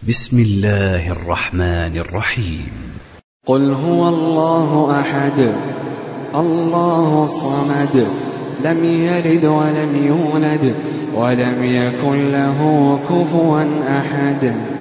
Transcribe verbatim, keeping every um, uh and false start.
بسم الله الرحمن الرحيم. قل هو الله أحد الله الصمد لم يلد ولم يولد ولم يكن له كفوا أحد.